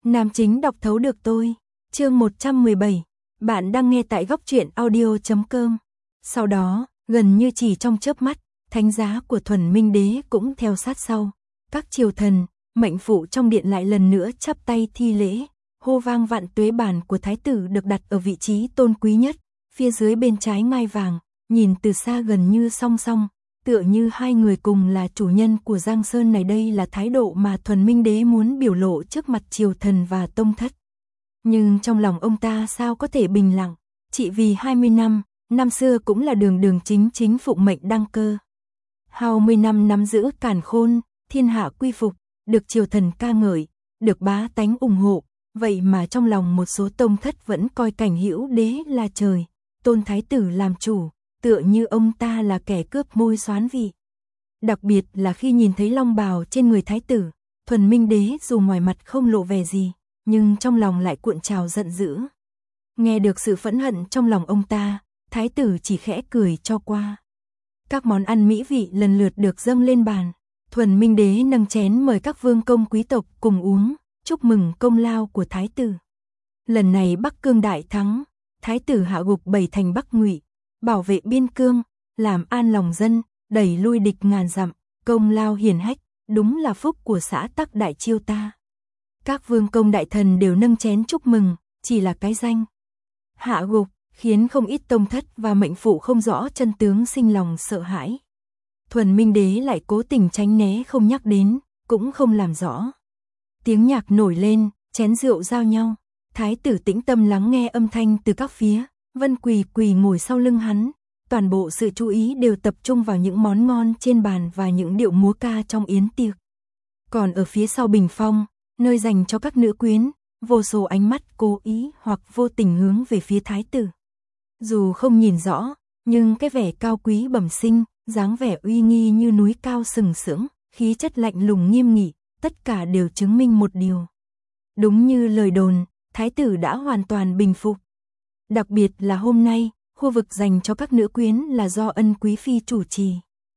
Nam chính đọc thấu được tôi. Chương 117. Bạn đang nghe tại góc truyện audio.com. Sau đó, gần như chỉ trong chớp mắt, thánh giá của Thuần Minh Đế cũng theo sát sau. Các triều thần, mệnh phụ trong điện lại lần nữa chắp tay thi lễ, hô vang vạn tuế bàn của thái tử được đặt ở vị trí tôn quý nhất, phía dưới bên trái ngai vàng, nhìn từ xa gần như song song, tựa như hai người cùng là chủ nhân của Giang Sơn này. Đây là thái độ mà Thuần Minh Đế muốn biểu lộ trước mặt triều thần và tông thất. Nhưng trong lòng ông ta sao có thể bình lặng, chỉ vì 20 năm xưa cũng là đường chính phụng mệnh đăng cơ. 20 năm nắm giữ càn khôn, thiên hạ quy phục, được triều thần ca ngợi, được bá tánh ủng hộ, vậy mà trong lòng một số tông thất vẫn coi Cảnh Hữu Đế là trời, tôn thái tử làm chủ, tựa như ông ta là kẻ cướp môi xoán vị. Đặc biệt là khi nhìn thấy long bào trên người thái tử, Thuần Minh Đế dù ngoài mặt không lộ vẻ gì, nhưng trong lòng lại cuộn trào giận dữ. Nghe được sự phẫn hận trong lòng ông ta, thái tử chỉ khẽ cười cho qua. Các món ăn mỹ vị lần lượt được dâng lên bàn. Thuần Minh Đế nâng chén mời các vương công quý tộc cùng uống, chúc mừng công lao của thái tử. Lần này Bắc Cương đại thắng, thái tử hạ gục 7 thành Bắc Ngụy, bảo vệ biên cương, làm an lòng dân, đẩy lui địch ngàn dặm, công lao hiển hách, đúng là phúc của xã tắc đại chiêu ta. Các vương công đại thần đều nâng chén chúc mừng, chỉ là cái danh hạ gục, khiến không ít tông thất và mệnh phụ không rõ chân tướng sinh lòng sợ hãi. Thuần Minh Đế lại cố tình tránh né không nhắc đến, cũng không làm rõ. Tiếng nhạc nổi lên, chén rượu giao nhau, thái tử tĩnh tâm lắng nghe âm thanh từ các phía, Vân Quỳ ngồi sau lưng hắn, toàn bộ sự chú ý đều tập trung vào những món ngon trên bàn và những điệu múa ca trong yến tiệc. Còn ở phía sau bình phong, nơi dành cho các nữ quyến, vô số ánh mắt cố ý hoặc vô tình hướng về phía thái tử. Dù không nhìn rõ, nhưng cái vẻ cao quý bẩm sinh, dáng vẻ uy nghi như núi cao sừng sững, khí chất lạnh lùng nghiêm nghị, tất cả đều chứng minh một điều. Đúng như lời đồn, thái tử đã hoàn toàn bình phục. Đặc biệt là hôm nay, khu vực dành cho các nữ quyến là do Ân Quý Phi chủ trì.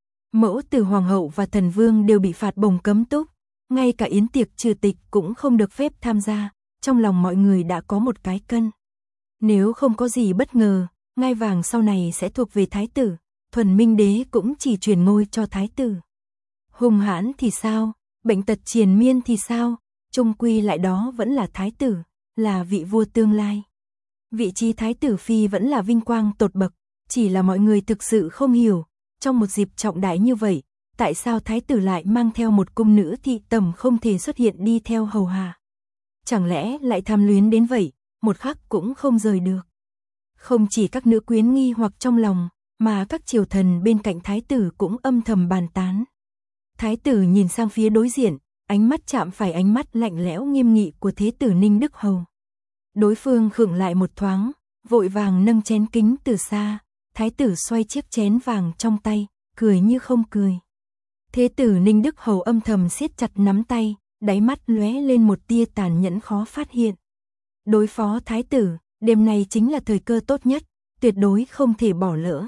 Mẫu tử hoàng hậu và thần vương đều bị phạt bổng cấm túc, ngay cả yến tiệc trừ tịch cũng không được phép tham gia, trong lòng mọi người đã có một cái cân. Nếu không có gì bất ngờ, ngai vàng sau này sẽ thuộc về thái tử, Thuần Minh Đế cũng chỉ truyền ngôi cho thái tử. Hung hãn thì sao, bệnh tật triền miên thì sao, chung quy lại đó vẫn là thái tử, là vị vua tương lai. Vị trí thái tử phi vẫn là vinh quang tột bậc, chỉ là mọi người thực sự không hiểu, trong một dịp trọng đại như vậy, tại sao thái tử lại mang theo một cung nữ thị tầm không thể xuất hiện đi theo hầu hạ. Chẳng lẽ lại tham luyến đến vậy, một khắc cũng không rời được. Không chỉ các nữ quyến nghi hoặc trong lòng, mà các triều thần bên cạnh thái tử cũng âm thầm bàn tán. Thái tử nhìn sang phía đối diện, ánh mắt chạm phải ánh mắt lạnh lẽo nghiêm nghị của thế tử Ninh Đức Hầu. Đối phương khựng lại một thoáng, vội vàng nâng chén kính từ xa, thái tử xoay chiếc chén vàng trong tay, cười như không cười. Thế tử Ninh Đức Hầu âm thầm siết chặt nắm tay, đáy mắt lóe lên một tia tàn nhẫn khó phát hiện. Đối phó thái tử, đêm nay chính là thời cơ tốt nhất, tuyệt đối không thể bỏ lỡ.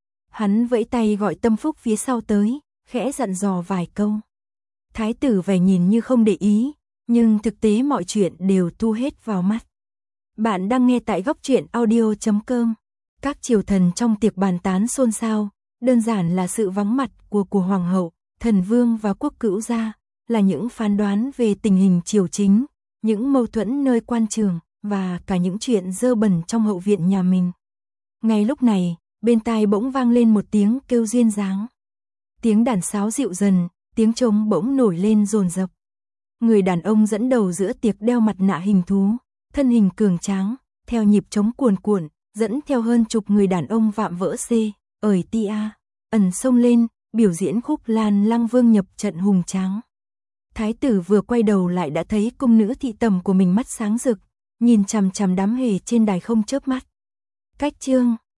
Hắn vẫy tay gọi Tâm Phúc phía sau tới, khẽ dặn dò vài câu. Thái tử vẻ nhìn như không để ý, nhưng thực tế mọi chuyện đều thu hết vào mắt. Bạn đang nghe tại góc truyện audio.com. Các triều thần trong tiệc bàn tán xôn xao, đơn giản là sự vắng mặt của hoàng hậu, thần vương và quốc cữu gia, là những phán đoán về tình hình triều chính, những mâu thuẫn nơi quan trường, và cả những chuyện dơ bẩn trong hậu viện nhà mình. Ngay lúc này, bên tai bỗng vang lên một tiếng kêu duyên dáng. Tiếng đàn sáo dịu dần, tiếng trống bỗng nổi lên dồn dập. Người đàn ông dẫn đầu giữa tiệc đeo mặt nạ hình thú, thân hình cường tráng, theo nhịp trống cuồn cuộn, dẫn theo hơn chục người đàn ông vạm vỡ ởi tia, ẩn xông lên, biểu diễn khúc Lan Lăng Vương nhập trận hùng tráng. Thái tử vừa quay đầu lại đã thấy cung nữ thị tầm của mình mắt sáng rực, nhìn chằm chằm đám hề trên đài không chớp mắt. Cách chương